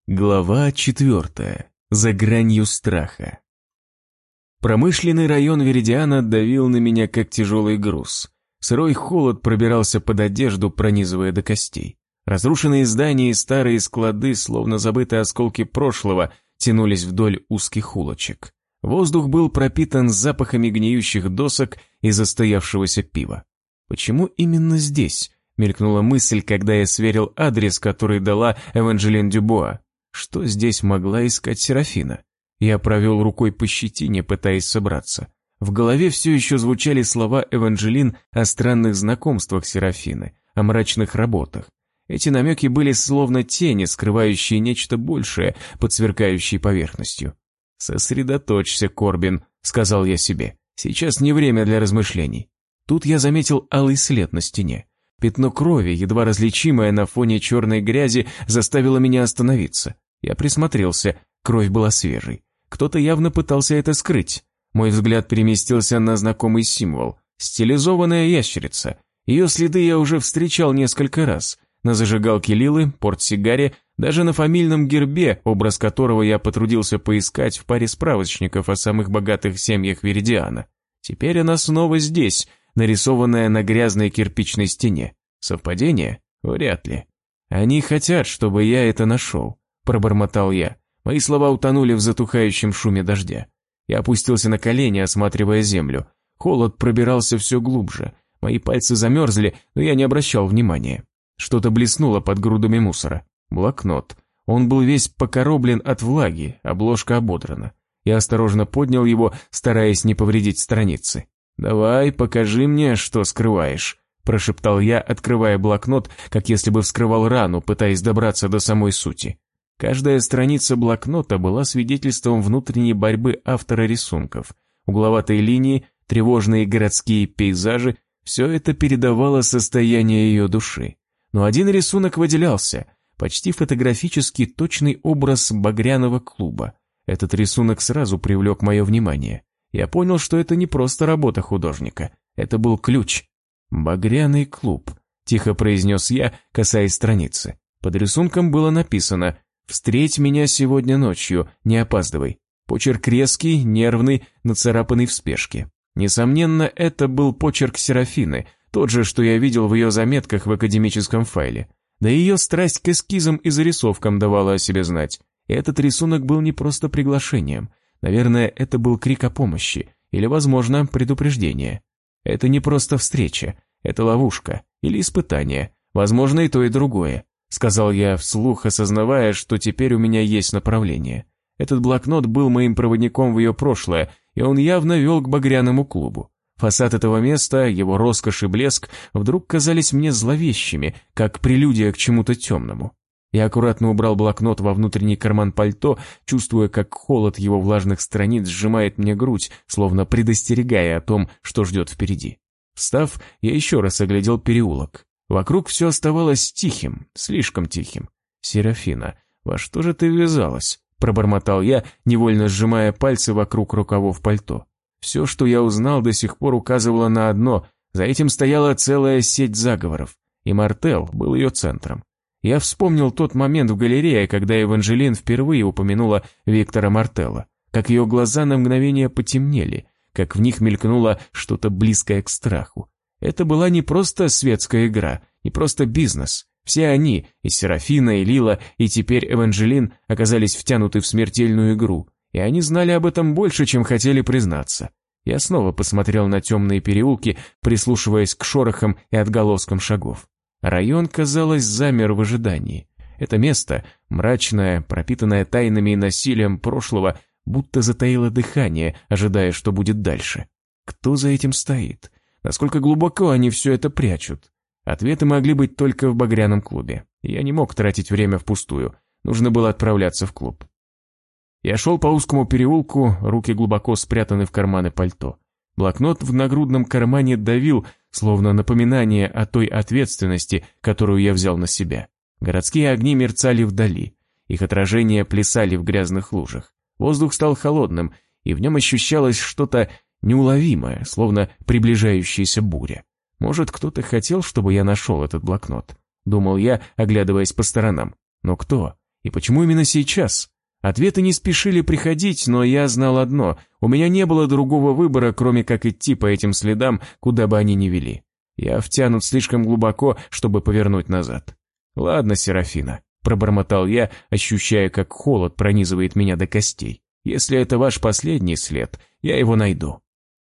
Глава 4. За гранью страха. Промышленный район Веридиана давил на меня как тяжелый груз. Сырой холод пробирался под одежду, пронизывая до костей. Разрушенные здания и старые склады, словно забытые осколки прошлого, тянулись вдоль узких улочек. Воздух был пропитан запахами гниющих досок и застоявшегося пива. Почему именно здесь? Мелькнула мысль, когда я сверил адрес, который дала Эванжелин Дюбуа. Что здесь могла искать Серафина? Я провел рукой по щетине, пытаясь собраться. В голове все еще звучали слова Эванжелин о странных знакомствах Серафины, о мрачных работах. Эти намеки были словно тени, скрывающие нечто большее под сверкающей поверхностью. «Сосредоточься, Корбин», — сказал я себе. «Сейчас не время для размышлений». Тут я заметил алый след на стене. Пятно крови, едва различимое на фоне черной грязи, заставило меня остановиться. Я присмотрелся, кровь была свежей. Кто-то явно пытался это скрыть. Мой взгляд переместился на знакомый символ – стилизованная ящерица. Ее следы я уже встречал несколько раз. На зажигалке Лилы, портсигаре, даже на фамильном гербе, образ которого я потрудился поискать в паре справочников о самых богатых семьях Веридиана. Теперь она снова здесь, нарисованная на грязной кирпичной стене. Совпадение? Вряд ли. Они хотят, чтобы я это нашел. Пробормотал я. Мои слова утонули в затухающем шуме дождя. Я опустился на колени, осматривая землю. Холод пробирался все глубже. Мои пальцы замерзли, но я не обращал внимания. Что-то блеснуло под грудами мусора. Блокнот. Он был весь покороблен от влаги, обложка ободрана. Я осторожно поднял его, стараясь не повредить страницы. «Давай, покажи мне, что скрываешь», – прошептал я, открывая блокнот, как если бы вскрывал рану, пытаясь добраться до самой сути. Каждая страница блокнота была свидетельством внутренней борьбы автора рисунков. Угловатые линии, тревожные городские пейзажи – все это передавало состояние ее души. Но один рисунок выделялся – почти фотографически точный образ багряного клуба. Этот рисунок сразу привлек мое внимание. Я понял, что это не просто работа художника, это был ключ. «Багряный клуб», – тихо произнес я, касаясь страницы. Под рисунком было написано «Встреть меня сегодня ночью, не опаздывай». Почерк резкий, нервный, нацарапанный в спешке. Несомненно, это был почерк Серафины, тот же, что я видел в ее заметках в академическом файле. Да и ее страсть к эскизам и зарисовкам давала о себе знать. Этот рисунок был не просто приглашением. Наверное, это был крик о помощи, или, возможно, предупреждение. Это не просто встреча, это ловушка или испытание, возможно, и то, и другое. Сказал я вслух, осознавая, что теперь у меня есть направление. Этот блокнот был моим проводником в ее прошлое, и он явно вел к багряному клубу. Фасад этого места, его роскошь и блеск вдруг казались мне зловещими, как прелюдия к чему-то темному. Я аккуратно убрал блокнот во внутренний карман пальто, чувствуя, как холод его влажных страниц сжимает мне грудь, словно предостерегая о том, что ждет впереди. Встав, я еще раз оглядел переулок. Вокруг все оставалось тихим, слишком тихим. «Серафина, во что же ты ввязалась?» – пробормотал я, невольно сжимая пальцы вокруг рукавов пальто. Все, что я узнал, до сих пор указывало на одно – за этим стояла целая сеть заговоров, и Мартел был ее центром. Я вспомнил тот момент в галерее, когда Эванжелин впервые упомянула Виктора Мартелла, как ее глаза на мгновение потемнели, как в них мелькнуло что-то близкое к страху. Это была не просто светская игра, не просто бизнес. Все они, и Серафина, и Лила, и теперь Эванжелин, оказались втянуты в смертельную игру, и они знали об этом больше, чем хотели признаться. Я снова посмотрел на темные переулки, прислушиваясь к шорохам и отголоскам шагов. Район, казалось, замер в ожидании. Это место, мрачное, пропитанное тайнами и насилием прошлого, будто затаило дыхание, ожидая, что будет дальше. Кто за этим стоит? Насколько глубоко они все это прячут? Ответы могли быть только в багряном клубе. Я не мог тратить время впустую. Нужно было отправляться в клуб. Я шел по узкому переулку, руки глубоко спрятаны в карманы пальто. Блокнот в нагрудном кармане давил, словно напоминание о той ответственности, которую я взял на себя. Городские огни мерцали вдали. Их отражения плясали в грязных лужах. Воздух стал холодным, и в нем ощущалось что-то неуловимое, словно приближающаяся буря. Может, кто-то хотел, чтобы я нашел этот блокнот? Думал я, оглядываясь по сторонам. Но кто? И почему именно сейчас? Ответы не спешили приходить, но я знал одно: у меня не было другого выбора, кроме как идти по этим следам, куда бы они ни вели. Я втянут слишком глубоко, чтобы повернуть назад. «Ладно, Серафина», — пробормотал я, ощущая, как холод пронизывает меня до костей. «Если это ваш последний след, я его найду».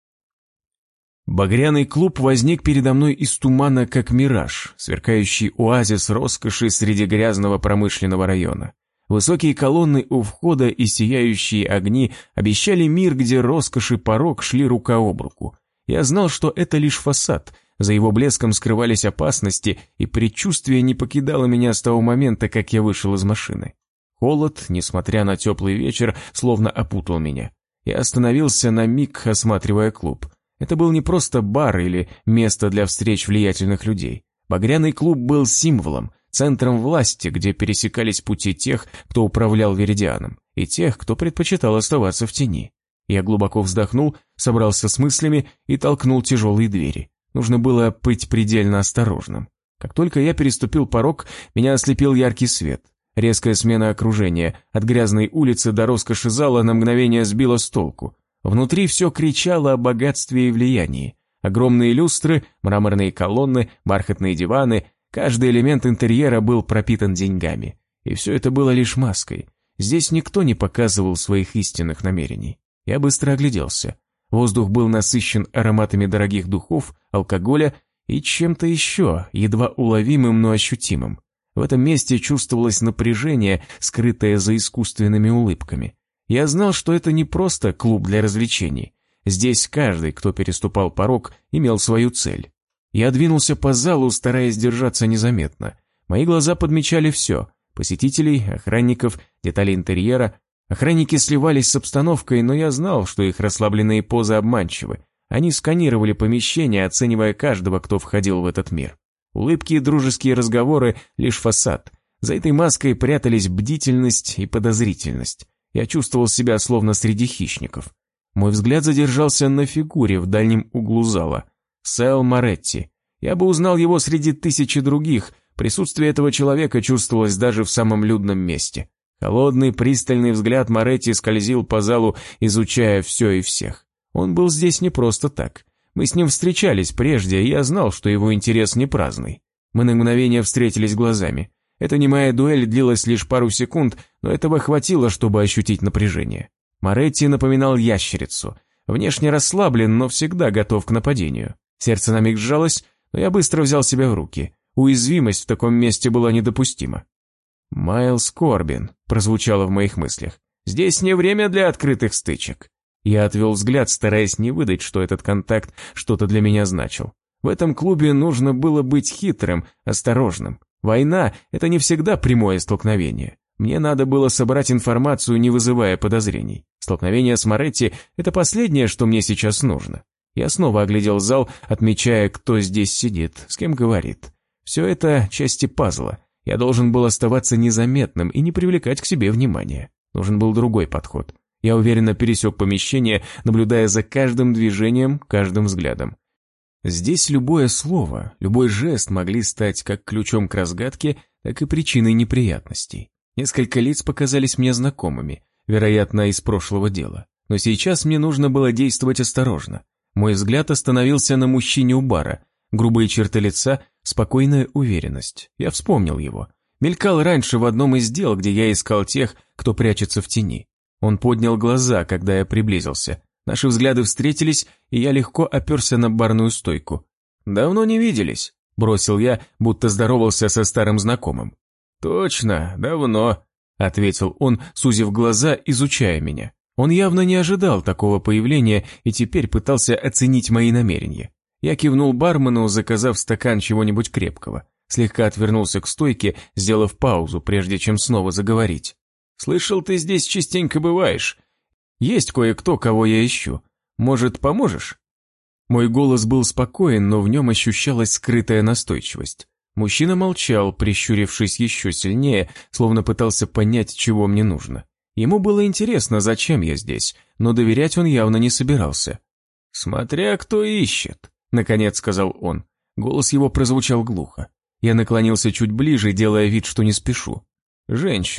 Багряный клуб возник передо мной из тумана, как мираж, сверкающий оазис роскоши среди грязного промышленного района. Высокие колонны у входа и сияющие огни обещали мир, где роскошь и порок шли рука об руку. Я знал, что это лишь фасад, за его блеском скрывались опасности, и предчувствие не покидало меня с того момента, как я вышел из машины. Холод, несмотря на теплый вечер, словно опутал меня. Я остановился на миг, осматривая клуб. Это был не просто бар или место для встреч влиятельных людей. Багряный клуб был символом, центром власти, где пересекались пути тех, кто управлял Веридианом, и тех, кто предпочитал оставаться в тени. Я глубоко вздохнул, собрался с мыслями и толкнул тяжелые двери. Нужно было быть предельно осторожным. Как только я переступил порог, меня ослепил яркий свет. Резкая смена окружения, от грязной улицы до роскоши зала на мгновение сбила с толку. Внутри все кричало о богатстве и влиянии. Огромные люстры, мраморные колонны, бархатные диваны, каждый элемент интерьера был пропитан деньгами. И все это было лишь маской. Здесь никто не показывал своих истинных намерений. Я быстро огляделся. Воздух был насыщен ароматами дорогих духов, алкоголя и чем-то еще, едва уловимым, но ощутимым. В этом месте чувствовалось напряжение, скрытое за искусственными улыбками. Я знал, что это не просто клуб для развлечений. Здесь каждый, кто переступал порог, имел свою цель. Я двинулся по залу, стараясь держаться незаметно. Мои глаза подмечали все: посетителей, охранников, детали интерьера. Охранники сливались с обстановкой, но я знал, что их расслабленные позы обманчивы. Они сканировали помещение, оценивая каждого, кто входил в этот мир. Улыбки и дружеские разговоры — лишь фасад. За этой маской прятались бдительность и подозрительность. Я чувствовал себя словно среди хищников. Мой взгляд задержался на фигуре в дальнем углу зала. Сэл Моретти. Я бы узнал его среди тысячи других. Присутствие этого человека чувствовалось даже в самом людном месте. Холодный, пристальный взгляд Моретти скользил по залу, изучая все и всех. Он был здесь не просто так. Мы с ним встречались прежде, и я знал, что его интерес не праздный. Мы на мгновение встретились глазами. Эта немая дуэль длилась лишь пару секунд, но этого хватило, чтобы ощутить напряжение. Моретти напоминал ящерицу. Внешне расслаблен, но всегда готов к нападению. Сердце на миг сжалось, но я быстро взял себя в руки. Уязвимость в таком месте была недопустима. «Майлз Корбин», — прозвучало в моих мыслях. «Здесь не время для открытых стычек». Я отвел взгляд, стараясь не выдать, что этот контакт что-то для меня значил. В этом клубе нужно было быть хитрым, осторожным. Война — это не всегда прямое столкновение. Мне надо было собрать информацию, не вызывая подозрений. Столкновение с Моретти — это последнее, что мне сейчас нужно. Я снова оглядел зал, отмечая, кто здесь сидит, с кем говорит. Все это части пазла. Я должен был оставаться незаметным и не привлекать к себе внимания. Нужен был другой подход. Я уверенно пересек помещение, наблюдая за каждым движением, каждым взглядом. Здесь любое слово, любой жест могли стать как ключом к разгадке, так и причиной неприятностей. Несколько лиц показались мне знакомыми, вероятно, из прошлого дела. Но сейчас мне нужно было действовать осторожно. Мой взгляд остановился на мужчине у бара. Грубые черты лица, спокойная уверенность. Я вспомнил его. Мелькал раньше в одном из дел, где я искал тех, кто прячется в тени. Он поднял глаза, когда я приблизился. Наши взгляды встретились, и я легко оперся на барную стойку. «Давно не виделись», — бросил я, будто здоровался со старым знакомым. «Точно, давно», — ответил он, сузив глаза, изучая меня. Он явно не ожидал такого появления и теперь пытался оценить мои намерения. Я кивнул бармену, заказав стакан чего-нибудь крепкого. Слегка отвернулся к стойке, сделав паузу, прежде чем снова заговорить. «Слышал, ты здесь частенько бываешь. Есть кое-кто, кого я ищу. Может, поможешь?» Мой голос был спокоен, но в нем ощущалась скрытая настойчивость. Мужчина молчал, прищурившись еще сильнее, словно пытался понять, чего мне нужно. Ему было интересно, зачем я здесь, но доверять он явно не собирался. «Смотря кто ищет», — наконец сказал он. Голос его прозвучал глухо. Я наклонился чуть ближе, делая вид, что не спешу. «Женщина.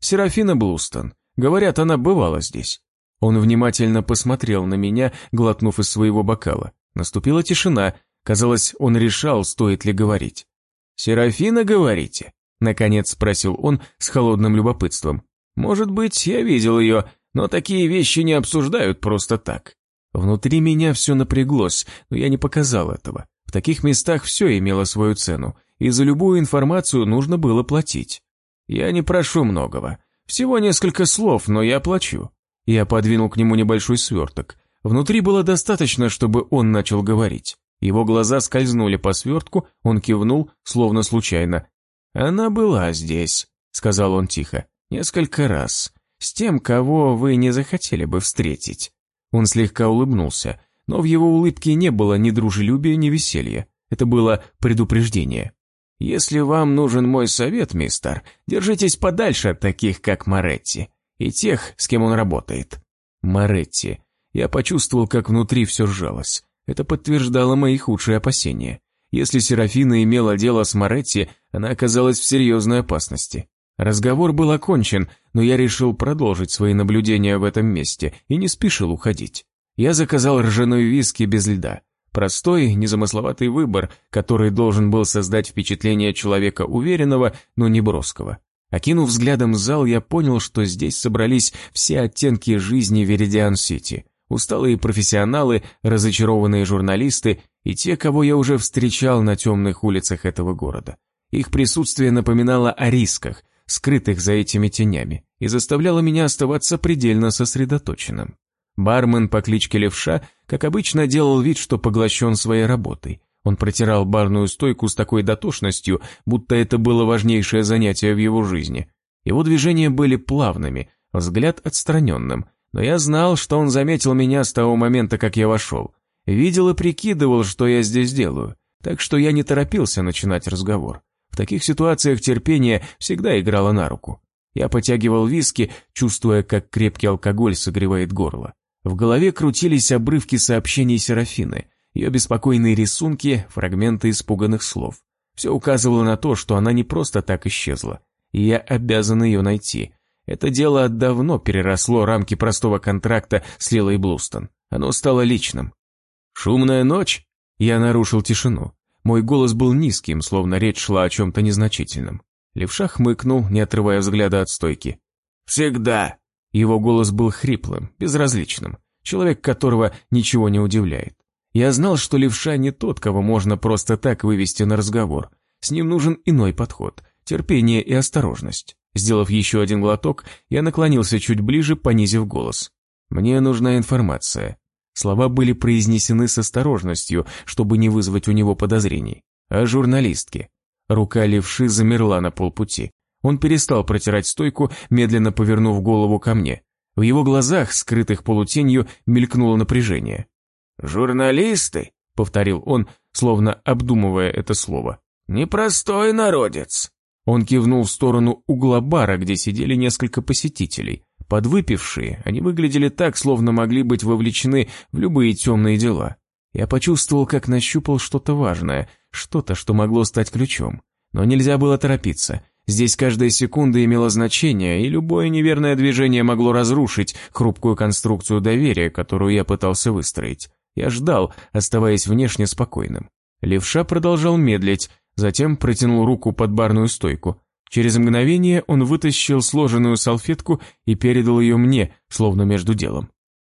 Серафина Блустон. Говорят, она бывала здесь». Он внимательно посмотрел на меня, глотнув из своего бокала. Наступила тишина. Казалось, он решал, стоит ли говорить. «Серафина, говорите?» Наконец спросил он с холодным любопытством. «Может быть, я видел ее, но такие вещи не обсуждают просто так». Внутри меня все напряглось, но я не показал этого. В таких местах все имело свою цену, и за любую информацию нужно было платить. «Я не прошу многого. Всего несколько слов, но я плачу». Я подвинул к нему небольшой сверток. Внутри было достаточно, чтобы он начал говорить. Его глаза скользнули по свертку, он кивнул, словно случайно. «Она была здесь», — сказал он тихо, — «несколько раз. С тем, кого вы не захотели бы встретить». Он слегка улыбнулся, но в его улыбке не было ни дружелюбия, ни веселья. Это было предупреждение. «Если вам нужен мой совет, мистер, держитесь подальше от таких, как Моретти, и тех, с кем он работает». Моретти. Я почувствовал, как внутри все сжалось. Это подтверждало мои худшие опасения. Если Серафина имела дело с Моретти, она оказалась в серьезной опасности. Разговор был окончен, но я решил продолжить свои наблюдения в этом месте и не спешил уходить. Я заказал ржаной виски без льда. Простой, незамысловатый выбор, который должен был создать впечатление человека уверенного, но не броского. Окинув взглядом зал, я понял, что здесь собрались все оттенки жизни Веридиан-Сити. Усталые профессионалы, разочарованные журналисты и те, кого я уже встречал на темных улицах этого города. Их присутствие напоминало о рисках, скрытых за этими тенями, и заставляло меня оставаться предельно сосредоточенным. Бармен по кличке Левша, как обычно, делал вид, что поглощен своей работой. Он протирал барную стойку с такой дотошностью, будто это было важнейшее занятие в его жизни. Его движения были плавными, взгляд отстраненным, но я знал, что он заметил меня с того момента, как я вошел. Видел и прикидывал, что я здесь делаю, так что я не торопился начинать разговор. В таких ситуациях терпение всегда играло на руку. Я потягивал виски, чувствуя, как крепкий алкоголь согревает горло. В голове крутились обрывки сообщений Серафины, ее беспокойные рисунки, фрагменты испуганных слов. Все указывало на то, что она не просто так исчезла, и я обязан ее найти. Это дело давно переросло рамки простого контракта с Лилой Блустон. Оно стало личным. «Шумная ночь?» Я нарушил тишину. Мой голос был низким, словно речь шла о чем-то незначительном. Левша хмыкнул, не отрывая взгляда от стойки. «Всегда». Его голос был хриплым, безразличным, человек, которого ничего не удивляет. Я знал, что Левша не тот, кого можно просто так вывести на разговор. С ним нужен иной подход, терпение и осторожность. Сделав еще один глоток, я наклонился чуть ближе, понизив голос. «Мне нужна информация». Слова были произнесены с осторожностью, чтобы не вызвать у него подозрений. «О журналистке». Рука Левши замерла на полпути. Он перестал протирать стойку, медленно повернув голову ко мне. В его глазах, скрытых полутенью, мелькнуло напряжение. «Журналисты?» — повторил он, словно обдумывая это слово. «Непростой народец». Он кивнул в сторону угла бара, где сидели несколько посетителей. Подвыпившие, они выглядели так, словно могли быть вовлечены в любые темные дела. Я почувствовал, как нащупал что-то важное, что-то, что могло стать ключом. Но нельзя было торопиться. Здесь каждая секунда имела значение, и любое неверное движение могло разрушить хрупкую конструкцию доверия, которую я пытался выстроить. Я ждал, оставаясь внешне спокойным. Левша продолжал медлить, затем протянул руку под барную стойку. Через мгновение он вытащил сложенную салфетку и передал ее мне, словно между делом.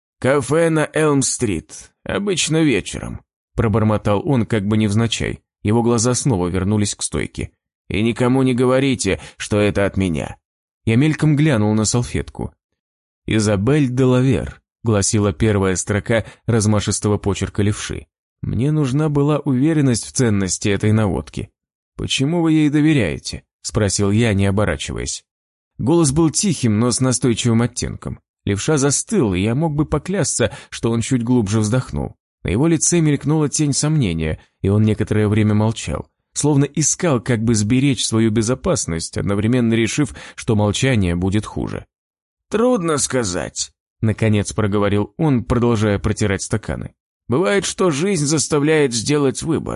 «Кафе на Элм-стрит. Обычно вечером», – пробормотал он как бы невзначай. Его глаза снова вернулись к стойке. «И никому не говорите, что это от меня». Я мельком глянул на салфетку. «Изабель де Лавер», – гласила первая строка размашистого почерка Левши. Мне нужна была уверенность в ценности этой наводки. «Почему вы ей доверяете?» – спросил я, не оборачиваясь. Голос был тихим, но с настойчивым оттенком. Левша застыл, и я мог бы поклясться, что он чуть глубже вздохнул. На его лице мелькнула тень сомнения, и он некоторое время молчал, словно искал, как бы сберечь свою безопасность, одновременно решив, что молчание будет хуже. «Трудно сказать», — наконец проговорил он, продолжая протирать стаканы. «Бывает, что жизнь заставляет сделать выбор.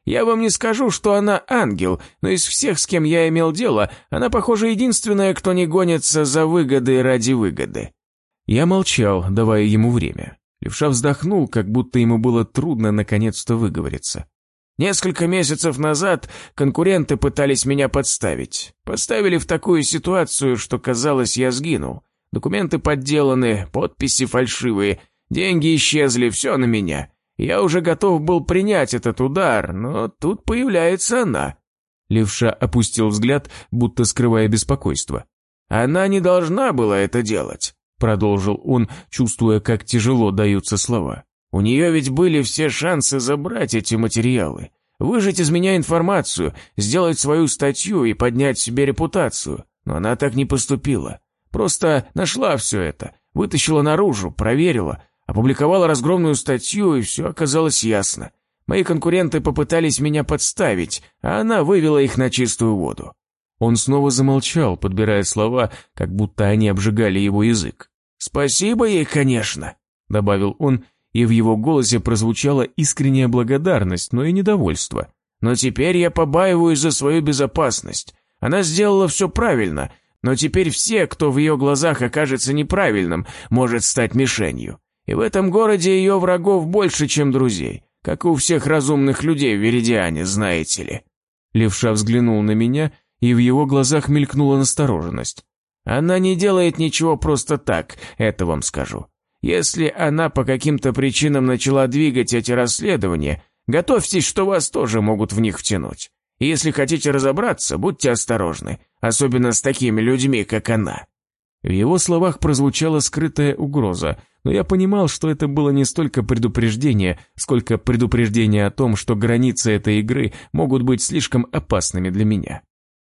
Я вам не скажу, что она ангел, но из всех, с кем я имел дело, она, похоже, единственная, кто не гонится за выгодой ради выгоды». Я молчал, давая ему время. Левша вздохнул, как будто ему было трудно наконец-то выговориться. «Несколько месяцев назад конкуренты пытались меня подставить. Поставили в такую ситуацию, что, казалось, я сгинул. Документы подделаны, подписи фальшивые, деньги исчезли, все на меня. Я уже готов был принять этот удар, но тут появляется она». Левша опустил взгляд, будто скрывая беспокойство. «Она не должна была это делать», — продолжил он, чувствуя, как тяжело даются слова. «У нее ведь были все шансы забрать эти материалы, выжать из меня информацию, сделать свою статью и поднять себе репутацию. Но она так не поступила. Просто нашла все это, вытащила наружу, проверила, опубликовала разгромную статью, и все оказалось ясно. Мои конкуренты попытались меня подставить, а она вывела их на чистую воду». Он снова замолчал, подбирая слова, как будто они обжигали его язык. «Спасибо ей, конечно», — добавил он, и в его голосе прозвучала искренняя благодарность, но и недовольство. «Но теперь я побаиваюсь за свою безопасность. Она сделала все правильно, но теперь все, кто в ее глазах окажется неправильным, может стать мишенью. И в этом городе ее врагов больше, чем друзей, как и у всех разумных людей в Веридиане, знаете ли». Левша взглянул на меня, и в его глазах мелькнула настороженность. «Она не делает ничего просто так, это вам скажу. Если она по каким-то причинам начала двигать эти расследования, готовьтесь, что вас тоже могут в них втянуть. И если хотите разобраться, будьте осторожны, особенно с такими людьми, как она». В его словах прозвучала скрытая угроза, но я понимал, что это было не столько предупреждение, сколько предупреждение о том, что границы этой игры могут быть слишком опасными для меня.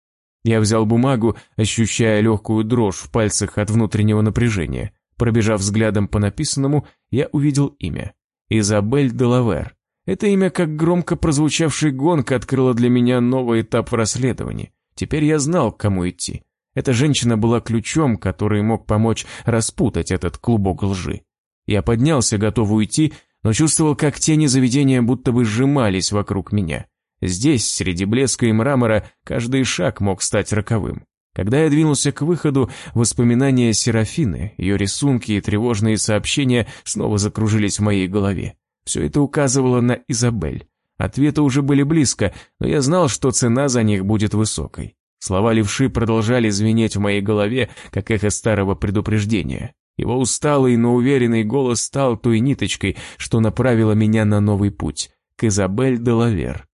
Я взял бумагу, ощущая легкую дрожь в пальцах от внутреннего напряжения. Пробежав взглядом по написанному, я увидел имя. Изабель Делавер. Это имя, как громко прозвучавший гонг, открыло для меня новый этап в расследовании. Теперь я знал, к кому идти. Эта женщина была ключом, который мог помочь распутать этот клубок лжи. Я поднялся, готов уйти, но чувствовал, как тени заведения будто бы сжимались вокруг меня. Здесь, среди блеска и мрамора, каждый шаг мог стать роковым. Когда я двинулся к выходу, воспоминания Серафины, ее рисунки и тревожные сообщения снова закружились в моей голове. Все это указывало на Изабель. Ответы уже были близко, но я знал, что цена за них будет высокой. Слова левши продолжали звенеть в моей голове, как эхо старого предупреждения. Его усталый, но уверенный голос стал той ниточкой, что направила меня на новый путь, к Изабель Делавер.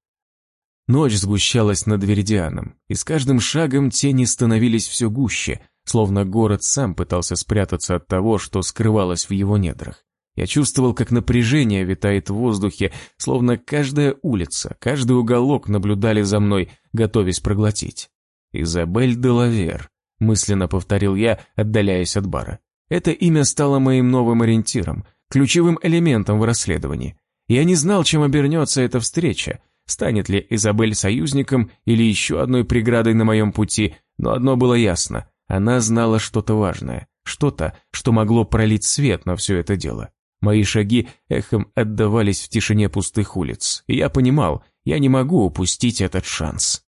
Ночь сгущалась над Веридианом, и с каждым шагом тени становились все гуще, словно город сам пытался спрятаться от того, что скрывалось в его недрах. Я чувствовал, как напряжение витает в воздухе, словно каждая улица, каждый уголок наблюдали за мной, готовясь проглотить. «Изабель Делавер», — мысленно повторил я, отдаляясь от бара. Это имя стало моим новым ориентиром, ключевым элементом в расследовании. Я не знал, чем обернется эта встреча, станет ли Изабель союзником или еще одной преградой на моем пути, но одно было ясно — она знала что-то важное, что-то, что могло пролить свет на все это дело. Мои шаги эхом отдавались в тишине пустых улиц, и я понимал, я не могу упустить этот шанс.